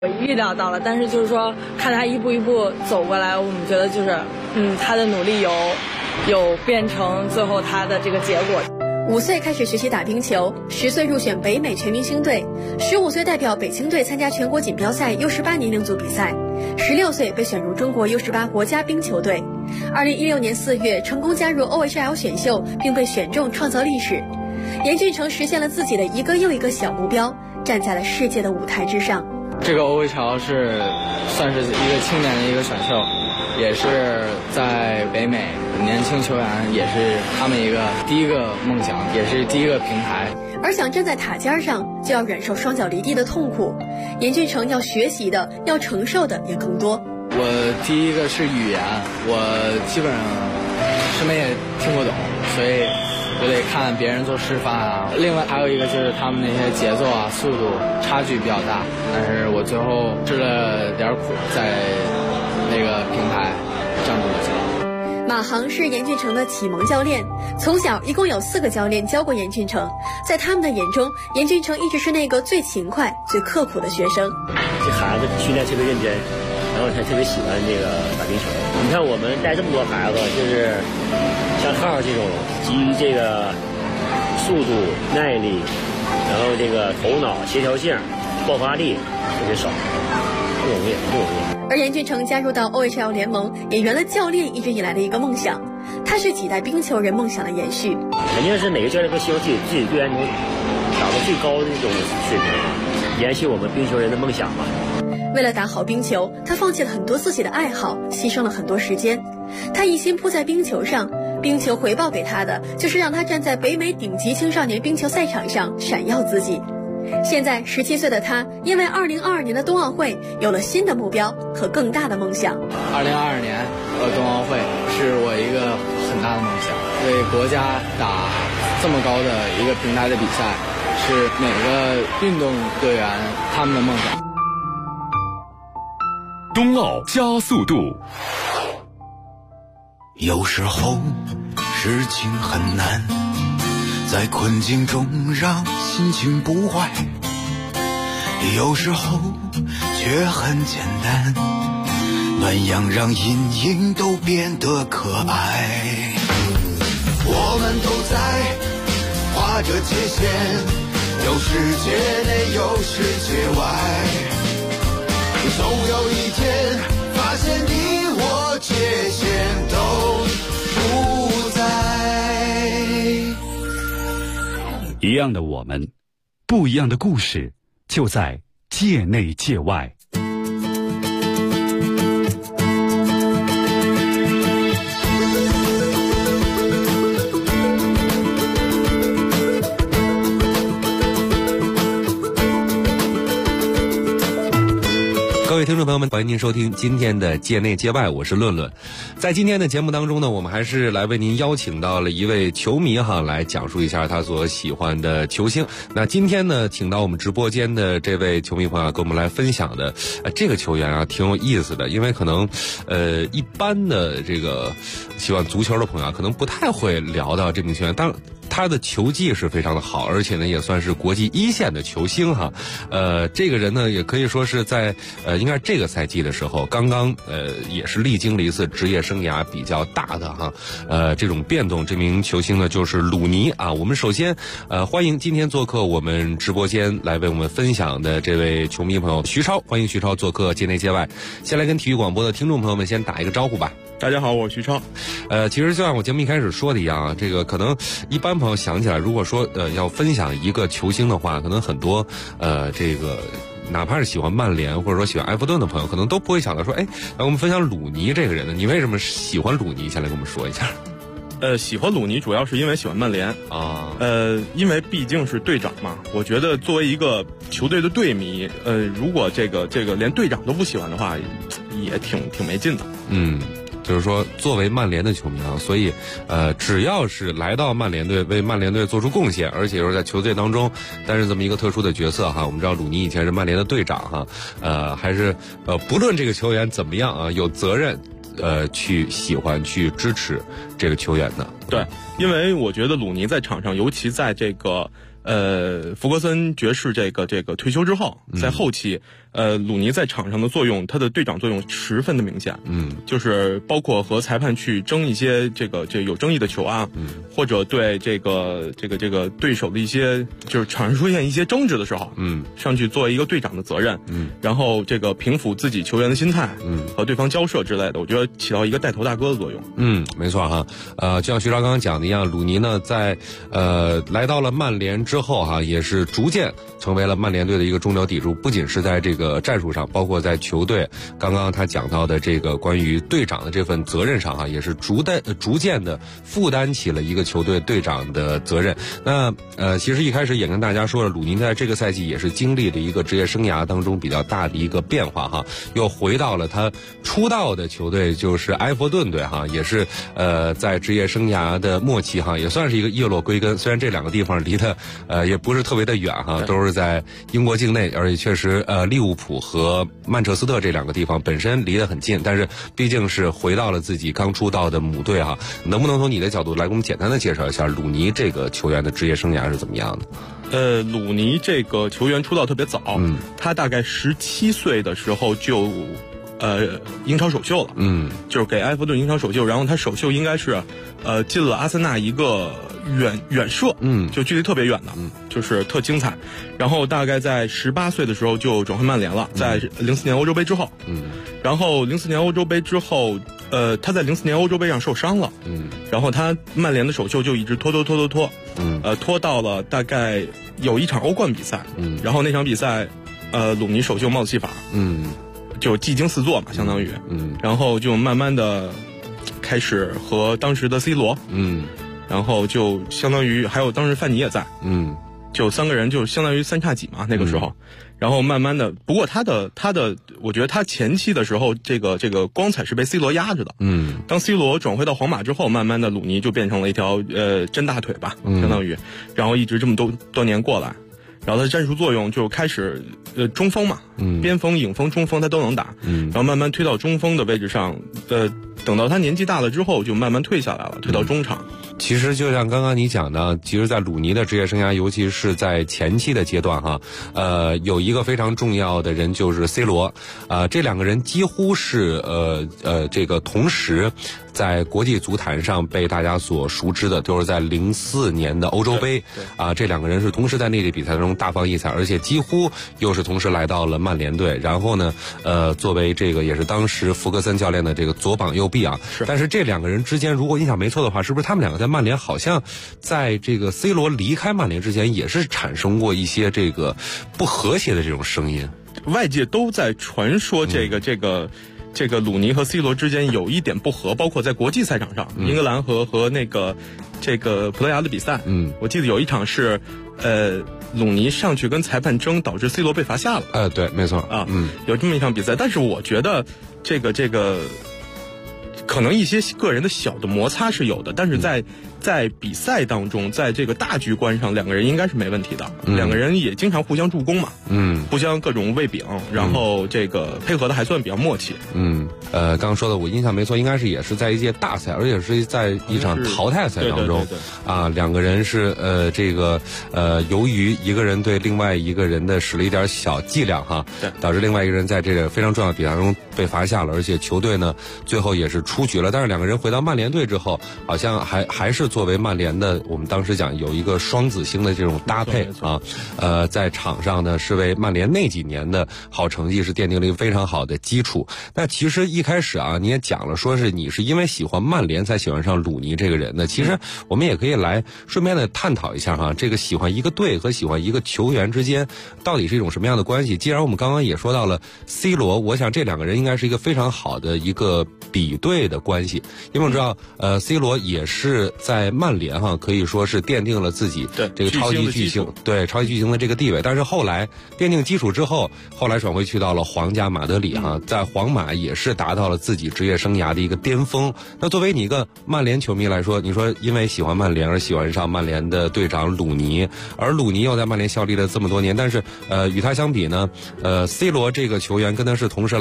我预料到了，但是就是说看他一步一步走过来，我们觉得就是他的努力有变成最后他的这个结果。 5岁开始学习打冰球，10岁入选北美全明星队，15岁代表北京队参加全国锦标赛 U18 年龄组比赛，16岁被选入中国 U18 国家冰球队。2016年4月成功加入 OHL 选秀，并被选中创造历史。严俊成实现了自己的一个又一个小目标，站在了世界的舞台之上。 这个 OHL 是算是一个青年的一个选秀，也是在北美年轻球员，也是他们一个第一个梦想，也是第一个平台。 而想站在塔尖上，就要忍受双脚离地的痛苦。严俊成要学习的、要承受的也更多。 我第一个是语言，我基本上什么也听不懂，所以我得看别人做示范啊。另外还有一个就是他们那些节奏啊、速度差距比较大，但是我最后吃了点苦，在那个平台站住了脚。 马航是严俊成的启蒙教练，从小一共有4个教练教过严俊成，在他们的眼中，严俊成一直是那个最勤快、最刻苦的学生。 这孩子训练特别认真，然后他特别喜欢这个打冰球。你看我们带这么多孩子，就是像浩这种基于这个速度、耐力，然后这个头脑协调性、爆发力特别少，不容易，不容易。 而严俊成加入到 OHL 联盟，也圆了教练一直以来的一个梦想。他是几代冰球人梦想的延续。 肯定是每个教练都希望自己队员能达到最高的这种水平，延续我们冰球人的梦想嘛。 为了打好冰球，他放弃了很多自己的爱好，牺牲了很多时间。他一心扑在冰球上，冰球回报给他的就是让他站在北美顶级青少年冰球赛场上闪耀自己。现在17岁的他，因为2022年的冬奥会有了新的目标和更大的梦想。 2022年冬奥会是我一个很大的梦想，为国家打这么高的一个平台的比赛，是每个运动队员他们的梦想。 冬奥加速度。 有时候事情很难，在困境中让心情不坏，有时候却很简单，暖阳让阴影都变得可爱。我们都在画着界限，有世界内有世界外，总有一天发现你我界限都不在。 一样的我们，不一样的故事，就在界内界外。 各位听众朋友们，欢迎您收听今天的界内界外，我是论论。在今天的节目当中呢，我们还是来为您邀请到了一位球迷来讲述一下他所喜欢的球星。那今天呢，请到我们直播间的这位球迷朋友跟我们来分享的这个球员挺有意思的，因为可能一般的这个喜欢足球的朋友可能不太会聊到这名球员，当然他的球技是非常的好，而且呢也算是国际一线的球星哈。这个人呢也可以说是在应该是这个赛季的时候刚刚也是历经了一次职业生涯比较大的哈这种变动。这名球星呢就是鲁尼啊。我们首先欢迎今天做客我们直播间来为我们分享的这位球迷朋友徐超，欢迎徐超做客界内界外。先来跟体育广播的听众朋友们先打一个招呼吧。 大家好，我是徐超。 其实就像我节目一开始说的一样啊，这个可能一般朋友想起来，如果说要分享一个球星的话，可能很多这个哪怕是喜欢曼联或者说喜欢埃弗顿的朋友，可能都不会想到说，来我们分享鲁尼这个人呢，你为什么喜欢鲁尼？先来跟我们说一下。 喜欢鲁尼主要是因为喜欢曼联啊，因为毕竟是队长嘛。我觉得作为一个球队的队迷，如果这个连队长都不喜欢的话，也挺没劲的。 就是说作为曼联的球迷啊，所以只要是来到曼联队为曼联队做出贡献，而且又是在球队当中担任这么一个特殊的角色哈。我们知道鲁尼以前是曼联的队长哈，还是不论这个球员怎么样啊，有责任去喜欢去支持这个球员的。 对，因为我觉得鲁尼在场上，尤其在这个弗格森爵士这个退休之后，在后期，鲁尼在场上的作用，他的队长作用十分的明显。就是包括和裁判去争一些这有争议的球啊，或者对这个对手的一些就是场上出现一些争执的时候，上去做一个队长的责任，然后这个平抚自己球员的心态，和对方交涉之类的，我觉得起到一个带头大哥的作用。 没错哈，就像徐超刚刚讲的一样，鲁尼呢在来到了曼联之后哈，也是逐渐成为了曼联队的一个中流砥柱，不仅是在这个战术上，包括在球队刚刚他讲到的这个关于队长的这份责任上哈，也是逐渐的负担起了一个球队队长的责任。那其实一开始也跟大家说了，鲁尼在这个赛季也是经历了一个职业生涯当中比较大的一个变化哈，又回到了他出道的球队，就是埃弗顿队哈，也是在职业生涯的末期哈，也算是一个叶落归根。虽然这两个地方离他也不是特别的远哈，都是在英国境内，而且确实利物浦和曼彻斯特这两个地方本身离得很近，但是毕竟是回到了自己刚出道的母队哈。能不能从你的角度来给我们简单的介绍一下鲁尼这个球员的职业生涯是怎么样的？ 鲁尼这个球员出道特别早，他大概17岁的时候就英超首秀了，就是给埃弗顿英超首秀，然后他首秀应该是进了阿森纳一个远射，就距离特别远的，就是特精彩。然后大概在18岁的时候就转会曼联了，在04年欧洲杯之后，然后04年欧洲杯之后，他在04年欧洲杯上受伤了，然后他曼联的首秀就一直拖，拖到了大概有一场欧冠比赛，然后那场比赛，鲁尼首秀帽子戏法，就技惊四座嘛，相当于，然后就慢慢的开始和当时的 C 罗，然后就相当于还有当时范尼也在，就三个人就相当于三叉戟嘛那个时候，然后慢慢的，不过他的，我觉得他前期的时候这个光彩是被 C 罗压着的，当 C 罗转会到皇马之后，慢慢的鲁尼就变成了一条真大腿吧，相当于，然后一直这么多年过来。然后他的战术作用就开始中锋嘛，边锋、影锋、中锋他都能打，然后慢慢推到中锋的位置上，等到他年纪大了之后就慢慢退下来了，退到中场。 其实就像刚刚你讲的，其实在鲁尼的职业生涯，尤其是在前期的阶段哈，有一个非常重要的人就是 C 罗，这两个人几乎是这个同时在国际足坛上被大家所熟知的，就是在04年的欧洲杯这两个人是同时在那届比赛中大放异彩，而且几乎又是同时来到了曼联队，然后呢作为这个也是当时弗格森教练的这个左膀右臂啊。但是这两个人之间如果印象没错的话，是不是他们两个在曼联好像在这个 C 罗离开曼联之前也是产生过一些这个不和谐的这种声音？ 外界都在传说这个鲁尼和 C 罗之间有一点不和，包括在国际赛场上，英格兰和那个这个葡萄牙的比赛，我记得有一场是鲁尼上去跟裁判争，导致 C 罗被罚下了。 对，没错啊，有这么一场比赛，但是我觉得这个可能一些个人的小的摩擦是有的，但是在比赛当中，在这个大局观上，两个人应该是没问题的。两个人也经常互相助攻嘛，互相各种喂饼，然后这个配合的还算比较默契。 刚刚说的我印象没错，应该是也是在一届大赛，而且是在一场淘汰赛当中，两个人是这个由于一个人对另外一个人的使了一点小伎俩哈，导致另外一个人在这个非常重要的比赛中被罚下了，而且球队呢最后也是出局了。但是两个人回到曼联队之后，好像还是作为曼联的，我们当时讲有一个双子星的这种搭配啊，在场上呢是为曼联那几年的好成绩是奠定了一个非常好的基础。那其实一开始啊，你也讲了，说是你是因为喜欢曼联才喜欢上鲁尼这个人的。其实我们也可以来顺便的探讨一下哈，这个喜欢一个队和喜欢一个球员之间到底是一种什么样的关系。既然我们刚刚也说到了 C 罗，我想这两个人应该是一个非常好的一个比对的关系，因为我知道C 罗也是在曼联哈，可以说是奠定了自己这个超级巨星的这个地位。但是后来奠定基础之后，后来转会去到了皇家马德里哈，在皇马也是达到了自己职业生涯的一个巅峰。那作为你一个曼联球迷来说，你说因为喜欢曼联而喜欢上曼联的队长鲁尼，而鲁尼又在曼联效力了这么多年，但是与他相比呢，C 罗这个球员跟他是同时来曼联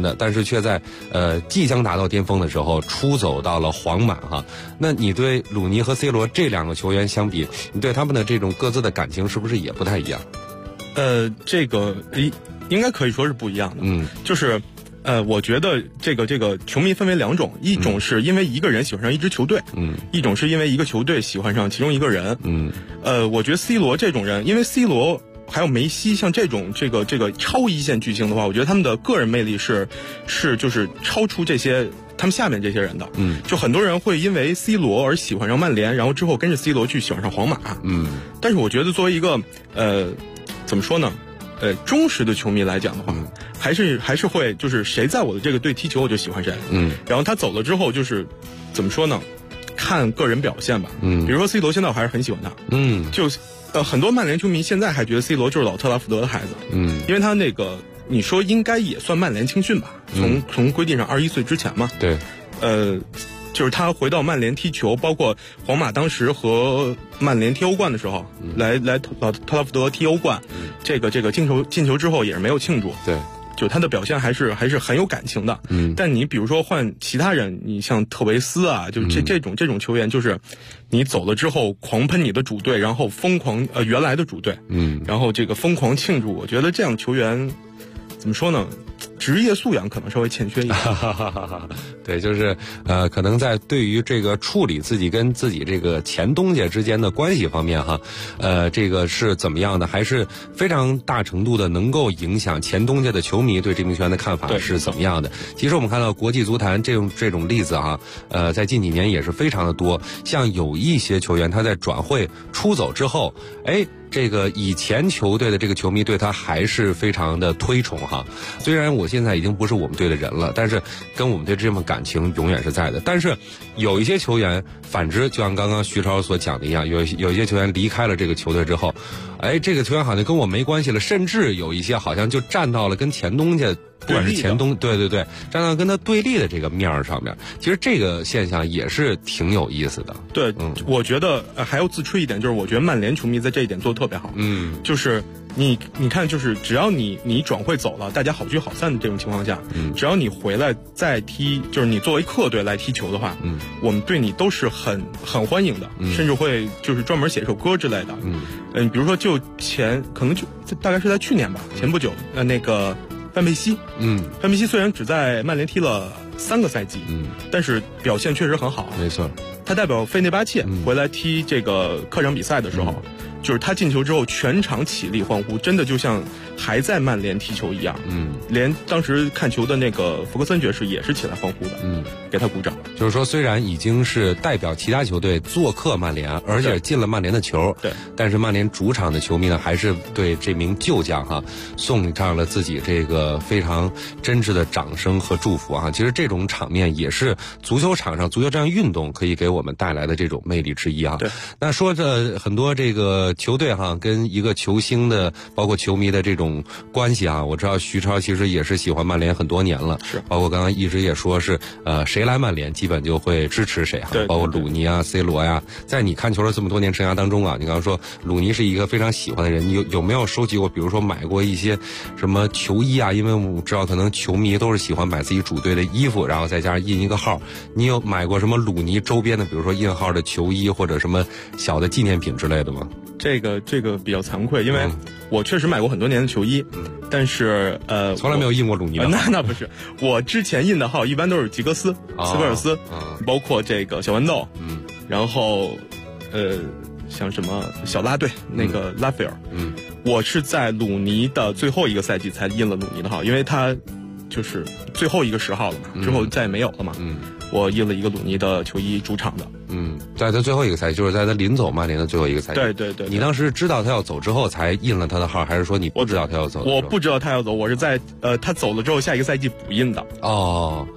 的，但是却在即将达到巅峰的时候出走到了皇马哈。那你对鲁尼和 C 罗这两个球员相比，你对他们的这种各自的感情是不是也不太一样？ 这个应该可以说是不一样的。就是我觉得这个球迷分为两种，一种是因为一个人喜欢上一支球队，一种是因为一个球队喜欢上其中一个人。我觉得 C 罗这种人，因为 C 罗还有梅西，像这种这个超一线巨星的话，我觉得他们的个人魅力是就是超出这些他们下面这些人的。就很多人会因为 C 罗而喜欢上曼联，然后之后跟着 C 罗去喜欢上皇马。但是我觉得作为一个怎么说呢？忠实的球迷来讲的话，还是会就是谁在我的这个队踢球我就喜欢谁。然后他走了之后就是怎么说呢？看个人表现吧。比如说 C 罗现在我还是很喜欢他。就很多曼联球迷现在还觉得 C 罗就是老特拉福德的孩子。因为他那个你说应该也算曼联青训吧？从规定上21岁之前嘛。 对。 就是他回到曼联踢球，包括皇马当时和曼联踢欧冠的时候，来特拉福德踢欧冠，这个进球之后也是没有庆祝。 对， 就他的表现还是很有感情的。但你比如说换其他人，你像特维斯啊，就这种球员，就是你走了之后狂喷你的主队，然后疯狂原来的主队，然后这个疯狂庆祝，我觉得这样球员怎么说呢？职业素养可能稍微欠缺一点。 对，就是可能在对于这个处理自己跟自己这个前东家之间的关系方面哈，这个是怎么样的，还是非常大程度的能够影响前东家的球迷对这名球员的看法是怎么样的。其实我们看到国际足坛这种例子哈，在近几年也是非常的多。像有一些球员他在转会出走之后，这个以前球队的这个球迷对他还是非常的推崇哈。虽然我现在已经不是我们队的人了，但是跟我们队这份感情永远是在的。但是有一些球员反之，就像刚刚徐超所讲的一样，有一些球员离开了这个球队之后，这个球员好像跟我没关系了，甚至有一些好像就站到了跟前东家，不管是前东，对，站到跟他对立的这个面上面。其实这个现象也是挺有意思的。 对，我觉得还要自吹一点，就是我觉得曼联球迷在这一点做得特别好。就是你看，就是只要你转会走了，大家好聚好散的这种情况下，只要你回来再踢，就是你作为客队来踢球的话，我们对你都是很欢迎的，甚至会就是专门写一首歌之类的。比如说就可能就大概是在去年吧，前不久那个范佩西，范佩西虽然只在曼联踢了3个赛季，但是表现确实很好。 没错， 他代表费内巴切回来踢这个客场比赛的时候，就是他进球之后全场起立欢呼，真的就像还在曼联踢球一样。连当时看球的那个福克森爵士也是起来欢呼的，给他鼓掌。 就是说，虽然已经是代表其他球队做客曼联，而且进了曼联的球， 对， 但是曼联主场的球迷呢，还是对这名旧将哈送上了自己这个非常真挚的掌声和祝福啊。其实这种场面也是足球场上足球这样运动可以给我们带来的这种魅力之一啊。 对， 那说着很多这个球队哈跟一个球星的包括球迷的这种关系啊，我知道徐超其实也是喜欢曼联很多年了， 是包括刚刚一直也说是谁来曼联基本就会支持谁哈，包括鲁尼啊 C 罗呀。在你看球的这么多年生涯当中啊，你刚刚说鲁尼是一个非常喜欢的人，你有没有收集过比如说买过一些什么球衣啊？因为我知道可能球迷都是喜欢买自己主队的衣服，然后再加上印一个号。你有买过什么鲁尼周边的比如说印号的球衣或者什么小的纪念品之类的吗？ 这个比较惭愧，因为我确实买过很多年的球衣，但是从来没有印过鲁尼的。 那不是，我之前印的号一般都是吉格斯、斯科尔斯，包括这个小豌豆，然后像什么小拉队那个拉斐尔，我是在鲁尼的最后一个赛季才印了鲁尼的号，因为他就是最后一个10号了嘛，之后再也没有了嘛。我印了一个鲁尼的球衣，主场的。 在他最后一个赛季，就是在他临走曼联的最后一个赛季。 对。 你当时知道他要走之后才印了他的号，还是说你不知道他要走？ 我不知道他要走，我是在他走了之后下一个赛季补印的。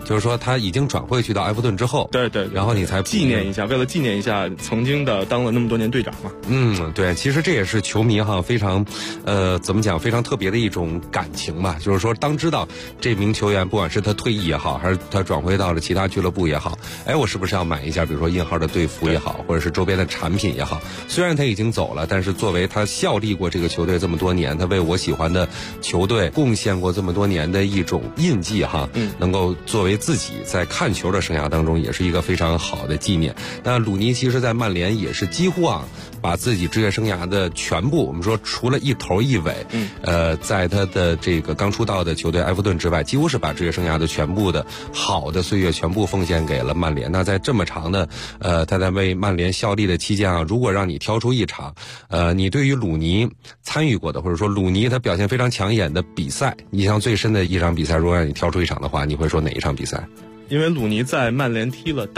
就是说他已经转会去到埃弗顿之后， 对， 然后你才纪念一下，为了纪念一下曾经的当了那么多年队长嘛。 对，其实这也是球迷非常，怎么讲，非常特别的一种感情吧。就是说，当知道这名球员不管是他退役也好，还是他转回到了其他俱乐部也好，我是不是要买一下，比如说印号的队服也好，或者是周边的产品也好？虽然他已经走了，但是作为他效力过这个球队这么多年，他为我喜欢的球队贡献过这么多年的一种印记能够作为自己在看球的生涯当中，也是一个非常好的纪念。那鲁尼其实在曼联也是几乎把自己职业生涯的全部，我们说除了一头一尾，在他的这个刚出道的球队埃弗顿之外，几乎是把职业生涯的全部的好的岁月全部奉献给了曼联。那在这么长的他在为曼联效力的期间如果让你挑出一场你对于鲁尼参与过的，或者说鲁尼他表现非常抢眼的比赛，印象最深的一场比赛，如果让你挑出一场的话，你会说哪一场比赛？ 因为鲁尼在曼联踢了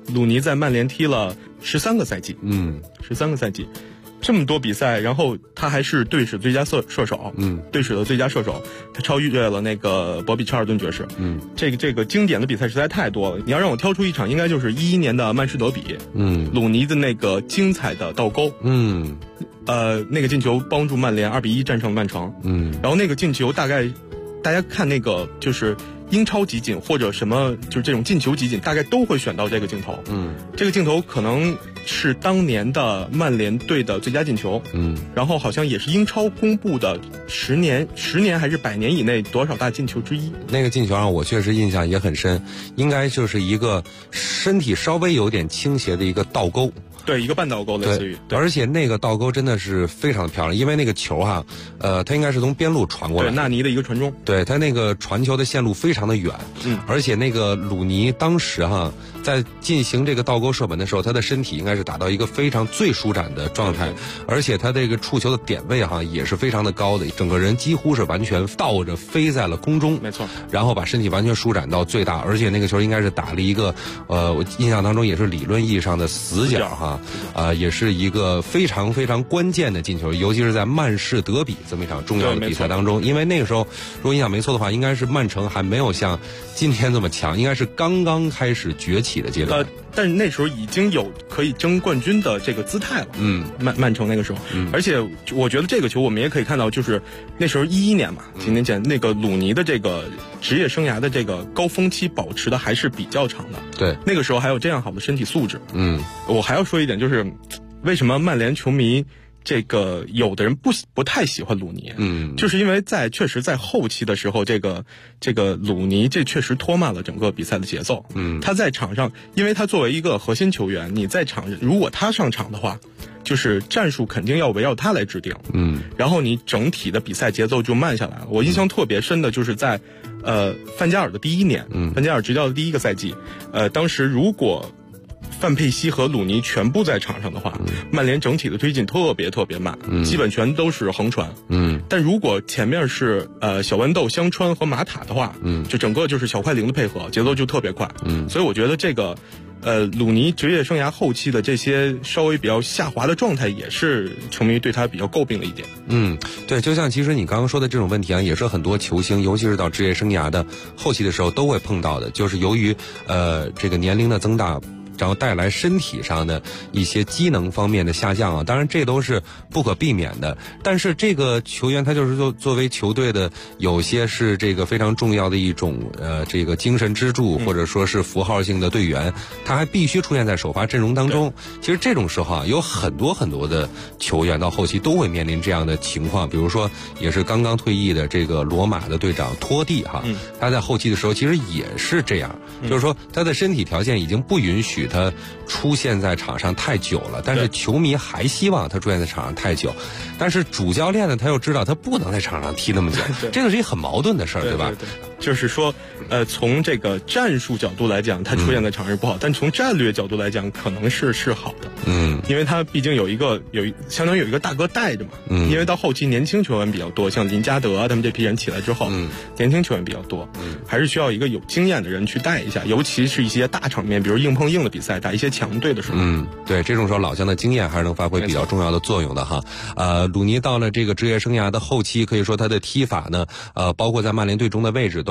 13个赛季，13个赛季，这么多比赛，然后他还是队史最佳射手，队史的最佳射手，他超越了那个博比查尔顿爵士，这个经典的比赛实在太多了。你要让我挑出一场，应该就是11年的曼市德比，鲁尼的那个精彩的倒钩，那个进球帮助曼联2-1战胜曼城，然后那个进球大概大家看那个就是英超集锦或者什么就是这种进球集锦，大概都会选到这个镜头，这个镜头可能是当年的曼联队的最佳进球，然后好像也是英超公布的10年还是100年以内多少大进球之一。 那个进球我确实印象也很深，应该就是一个身体稍微有点倾斜的一个倒钩。 对，一个半倒钩类似于， 而且那个倒钩真的是非常漂亮，因为那个球它应该是从边路传过来， 对，纳尼的一个传中， 对，它那个传球的线路非常的远，而且那个鲁尼当时在进行这个倒钩射门的时候，他的身体应该是达到一个非常最舒展的状态，而且他这个触球的点位也是非常的高的，整个人几乎是完全倒着飞在了空中， 没错， 然后把身体完全舒展到最大，而且那个球应该是打了一个我印象当中也是理论意义上的死角也是一个非常非常关键的进球，尤其是在曼市德比这么一场重要的比赛当中，因为那个时候如果印象没错的话，应该是曼城还没有像今天这么强，应该是刚刚开始崛起的阶段， 但是那时候已经有可以争冠军的这个姿态了，曼城那个时候，而且我觉得这个球我们也可以看到，就是那时候11年嘛，几年前那个鲁尼的这个职业生涯的这个高峰期保持的还是比较长的， 对， 那个时候还有这样好的身体素质，我还要说一点，就是为什么曼联球迷这个有的人不太喜欢鲁尼，就是因为确实在后期的时候，这个鲁尼这确实拖慢了整个比赛的节奏，他在场上，因为他作为一个核心球员，你在场如果他上场的话，就是战术肯定要围绕他来制定，然后你整体的比赛节奏就慢下来了。我印象特别深的就是在范加尔的第1年，范加尔执教的第1个赛季，当时如果范佩西和鲁尼全部在场上的话，曼联整体的推进特别慢，基本全都是横传，但如果前面是小豌豆、香川和马塔的话，就整个就是小快灵的配合，节奏就特别快，所以我觉得这个鲁尼职业生涯后期的这些稍微比较下滑的状态，也是球迷对他比较诟病的一点。 对，就像其实你刚刚说的这种问题也是很多球星，尤其是到职业生涯的后期的时候都会碰到的，就是由于这个年龄的增大，然后带来身体上的一些机能方面的下降当然这都是不可避免的。但是这个球员他就是作为球队的有些是这个非常重要的一种这个精神支柱，或者说是符号性的队员，他还必须出现在首发阵容当中。其实这种时候有很多的球员到后期都会面临这样的情况，比如说也是刚刚退役的这个罗马的队长托蒂他在后期的时候其实也是这样，就是说他的身体条件已经不允许他出现在场上太久了，但是球迷还希望他出现在场上太久，但是主教练呢他又知道他不能在场上踢那么久，这个是一个很矛盾的事儿，对吧？ 就是说从这个战术角度来讲他出现在场上是不好，但从战略角度来讲可能是好的，因为他毕竟相当于有一个大哥带着嘛，因为到后期年轻球员比较多，像林加德他们这批人起来之后，年轻球员比较多，还是需要一个有经验的人去带一下，尤其是一些大场面，比如硬碰硬的比赛，打一些强队的时候， 对，这种时候老将的经验还是能发挥比较重要的作用的鲁尼到了这个职业生涯的后期，可以说他的踢法呢包括在曼联队中的位置都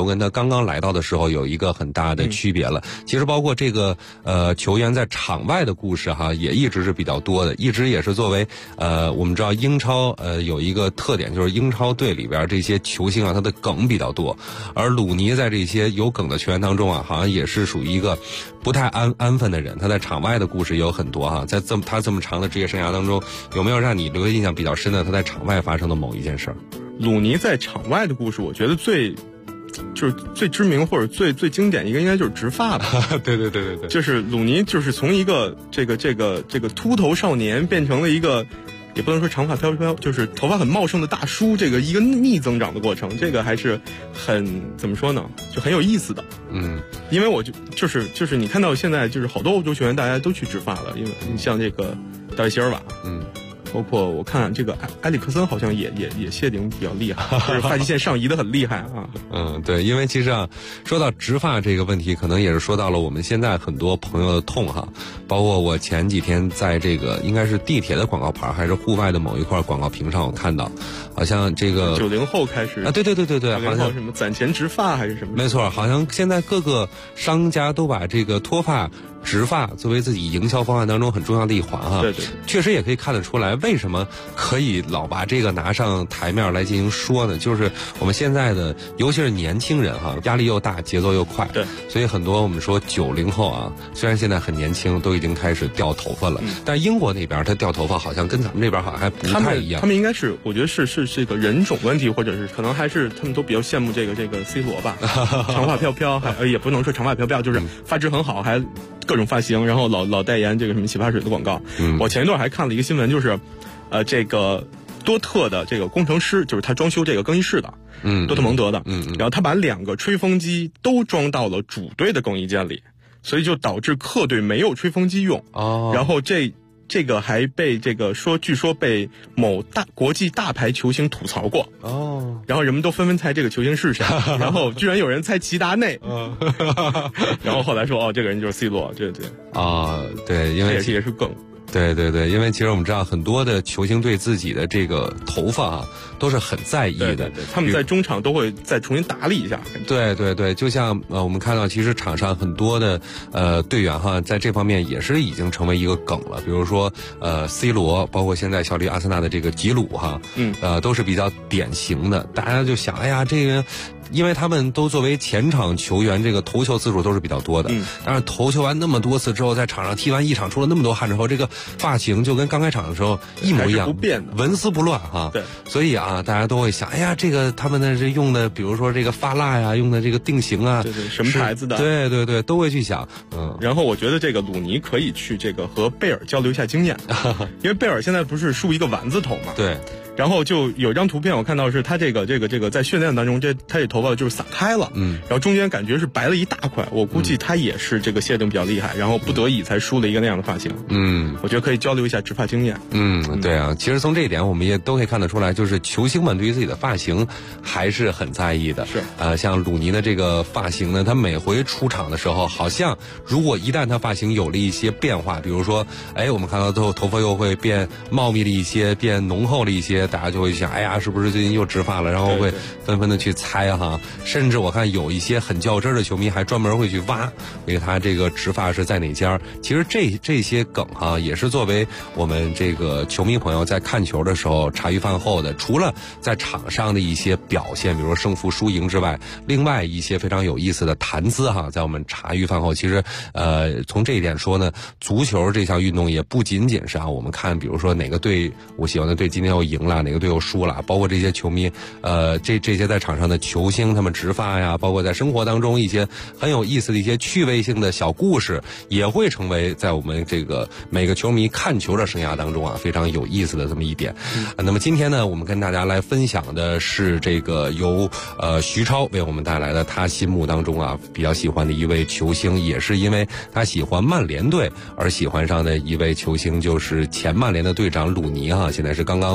都跟他刚刚来到的时候有一个很大的区别了。其实包括这个球员在场外的故事哈，也一直是比较多的，一直也是作为我们知道英超有一个特点，就是英超队里边这些球星啊，他的梗比较多，而鲁尼在这些有梗的球员当中啊，好像也是属于一个不太安分的人。他在场外的故事也有很多哈，在他这么长的职业生涯当中，有没有让你留下印象比较深的他在场外发生的某一件事儿？ 鲁尼在场外的故事，我觉得最知名或者最经典一个应该就是植发吧。 对， 就是鲁尼就是从一个这个秃头少年变成了一个，也不能说长发飘飘，就是头发很茂盛的大叔，这个一个逆增长的过程，这个还是很怎么说呢，就很有意思的。因为我就是你看到现在就是好多欧洲球员大家都去植发了，因为你像这个大卫席尔瓦，包括我看这个埃里克森好像也谢顶比较厉害，就是发际线上移的很厉害啊。 对，因为其实啊，说到植发这个问题，可能也是说到了我们现在很多朋友的痛哈。包括我前几天在这个应该是地铁的广告牌还是户外的某一块广告屏上，我看到好像这个 90后开始啊，对， 好像什么攒钱植发还是什么， 没错，好像现在各个商家都把这个脱发植发作为自己营销方案当中很重要的一环哈。 对， 确实也可以看得出来，为什么可以老把这个拿上台面来进行说呢？就是我们现在的，尤其是年轻人哈，压力又大，节奏又快， 对， 所以很多我们说90后啊，虽然现在很年轻，都已经开始掉头发了，但英国那边他掉头发好像跟咱们这边好像还不太一样。 他们应该是，我觉得是这个人种问题，或者是可能还是他们都比较羡慕这个 C 罗吧，长发飘飘，也不能说长发飘飘，就是发质很好，还各种发型，然后老代言这个什么洗发水的广告。我前一段还看了一个新闻，就是这个多特的这个工程师，就是他装修这个更衣室的，多特蒙德的，然后他把2个吹风机都装到了主队的更衣间里，所以就导致客队没有吹风机用。然后这个还被这个据说被某国际大牌球星吐槽过。然后人们都纷纷猜这个球星是谁，然后居然有人猜齐达内。然后后来说这个人就是 C 罗，对。 对，因为也是梗。 对，因为其实我们知道很多的球星对自己的这个头发啊都是很在意的， 对，他们在中场都会再重新打理一下。 对，就像我们看到其实场上很多的队员哈，在这方面也是已经成为一个梗了，比如说C 罗，包括现在效力阿森纳的这个吉鲁哈，都是比较典型的，大家就想，哎呀，这个。因为他们都作为前场球员，这个投球次数都是比较多的。但是投球完那么多次之后，在场上踢完一场出了那么多汗之后，这个发型就跟刚开场的时候一模一样， 不变的， 纹丝不乱哈。 对， 所以啊，大家都会想，哎呀，这个他们的这用的，比如说这个发蜡呀，用的这个定型啊， 对，什么牌子的？ 对，都会去想。 然后我觉得这个鲁尼可以去这个和贝尔交流一下经验，因为贝尔现在不是梳一个丸子头嘛。 对。 然后就有一张图片，我看到是他这个在训练当中，他这头发就是散开了，然后中间感觉是白了一大块，我估计他也是这个谢顶比较厉害，然后不得已才梳了一个那样的发型。我觉得可以交流一下植发经验。 对啊，其实从这一点我们也都可以看得出来，就是球星们对于自己的发型还是很在意的。 是像鲁尼的这个发型呢，他每回出场的时候，好像如果一旦他发型有了一些变化，比如说，我们看到最后头发又会变茂密了一些，变浓厚了一些。大家就会想，哎呀，是不是最近又植发了？然后会纷纷的去猜哈。甚至我看有一些很较真的球迷还专门会去挖，因为他这个植发是在哪家。其实这些梗哈，也是作为我们这个球迷朋友在看球的时候茶余饭后的，除了在场上的一些表现，比如说胜负输赢之外，另外一些非常有意思的谈资哈，在我们茶余饭后，其实从这一点说呢，足球这项运动也不仅仅是我们看，比如说哪个队我喜欢的队今天又赢了，哪个队又输了，包括这些球迷，这些在场上的球星他们植发呀，包括在生活当中一些很有意思的一些趣味性的小故事，也会成为在我们这个每个球迷看球的生涯当中非常有意思的这么一点。那么今天呢，我们跟大家来分享的是这个由徐超为我们带来的他心目当中比较喜欢的一位球星，也是因为他喜欢曼联队而喜欢上的一位球星，就是前曼联的队长鲁尼现在是刚刚回到了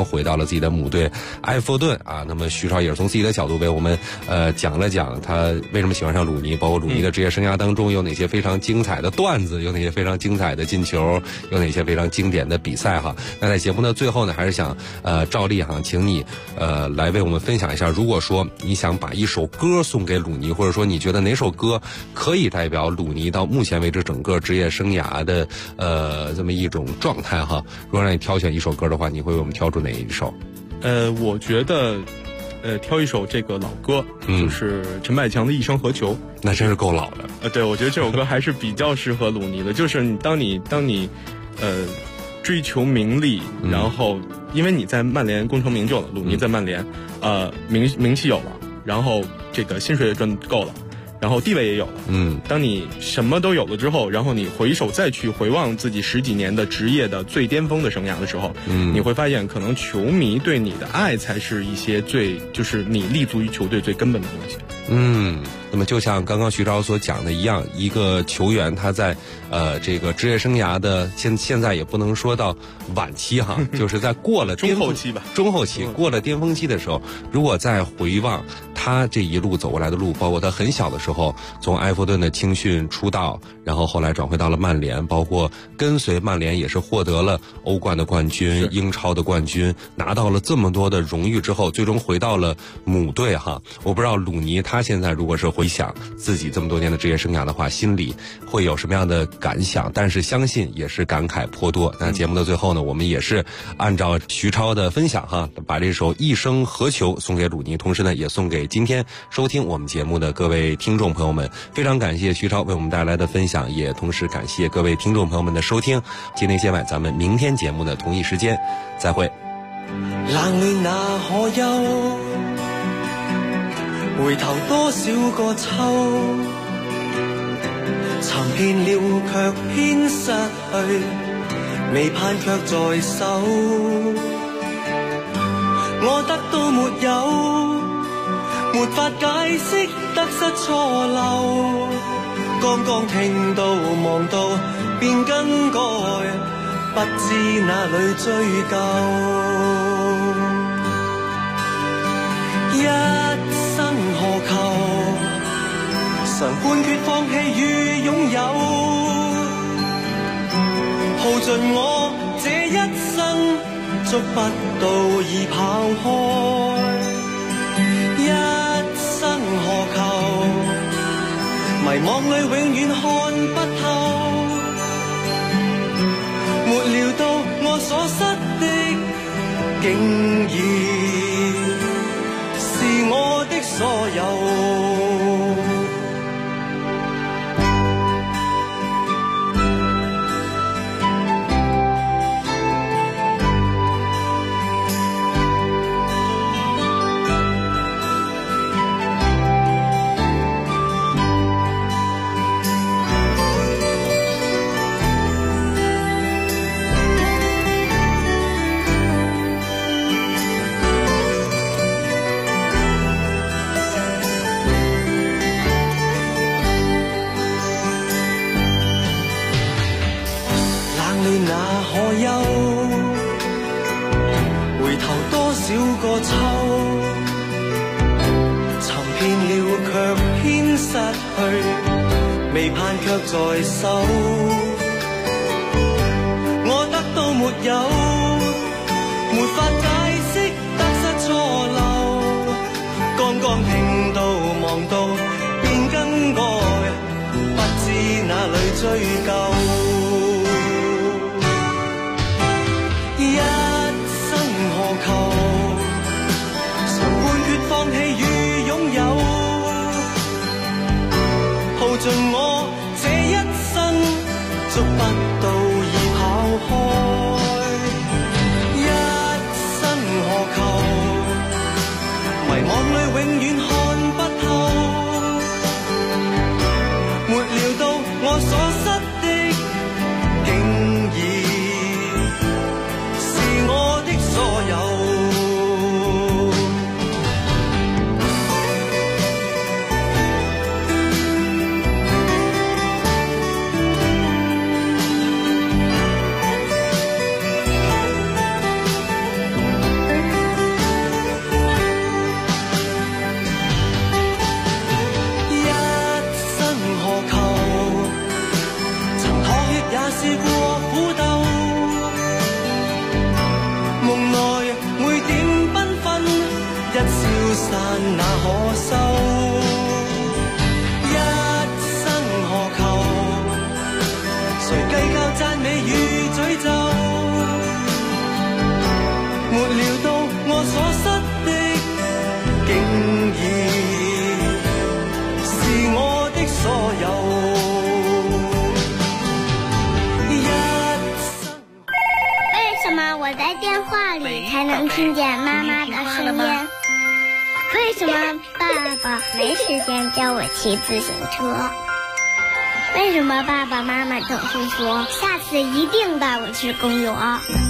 自己的母队埃弗顿啊。那么徐超也是从自己的角度为我们讲了讲他为什么喜欢上鲁尼，包括鲁尼的职业生涯当中有哪些非常精彩的段子，有哪些非常精彩的进球，有哪些非常经典的比赛哈。那在节目的最后呢，还是想照例哈，请你来为我们分享一下，如果说你想把一首歌送给鲁尼，或者说你觉得哪首歌可以代表鲁尼到目前为止整个职业生涯的这么一种状态哈，如果让你挑选一首歌的话，你会为我们挑出哪一首？ 我觉得挑一首这个老歌，就是陈百强的《一生何求》。 那真是够老的。 对，我觉得这首歌还是比较适合鲁尼的，就是当你追求名利，然后因为你在曼联功成名就了，鲁尼在曼联名气有了，然后这个薪水也赚够了，然后地位也有了。当你什么都有了之后，然后你回首再去回望自己10几年的职业的最巅峰的生涯的时候，你会发现可能球迷对你的爱才是一些就是你立足于球队最根本的东西。 那么就像刚刚徐超所讲的一样，一个球员他在这个职业生涯的现在也不能说到晚期哈，就是在过了中后期吧， 中后期过了巅峰期的时候，如果再回望他这一路走过来的路，包括他很小的时候从埃弗顿的青训出道，然后后来转回到了曼联，包括跟随曼联也是获得了欧冠的冠军、英超的冠军，拿到了这么多的荣誉之后，最终回到了母队哈。我不知道鲁尼他现在如果是回想自己这么多年的职业生涯的话，心里会有什么样的感想，但是相信也是感慨颇多。那节目的最后呢，我们也是按照徐超的分享哈，把这首《一生何求》送给鲁尼，同时呢也送给今天收听我们节目的各位听众朋友们。非常感谢徐超为我们带来的分享，也同时感谢各位听众朋友们的收听。今天夜晚咱们明天节目的同一时间再会。 冷暖那可休，回頭多少個秋，尋遍了卻偏失去，未盼卻在手。我得到沒有，沒法解釋得失錯漏，剛剛聽到望到便更改，不知哪裏追究。一生何求，常判決放棄與擁有，耗盡我這一生，捉不到已跑開。一生何求，迷惘裏永遠看不透，沒料到我所失的竟然是我的所有。少個秋，尋遍了卻偏失去，未盼卻在手。我得到沒有，沒法解釋得失錯漏，剛剛聽到望到便更改，不知哪裏追究。一生何求，放棄與擁有，耗盡我這一生，捉不到已跑開。一生何求，迷惘裏永遠看不透，沒料到我所失的竟然是我的所有。 那可收？一生何求？誰計較讚美與詛咒？沒料到我所失的，竟然是我的所有。 為什麼我在電話裡才能聽見媽媽的聲音？為什麼爸爸沒時間教我騎自行車？為什麼爸爸媽媽總是說下次一定帶我去公園？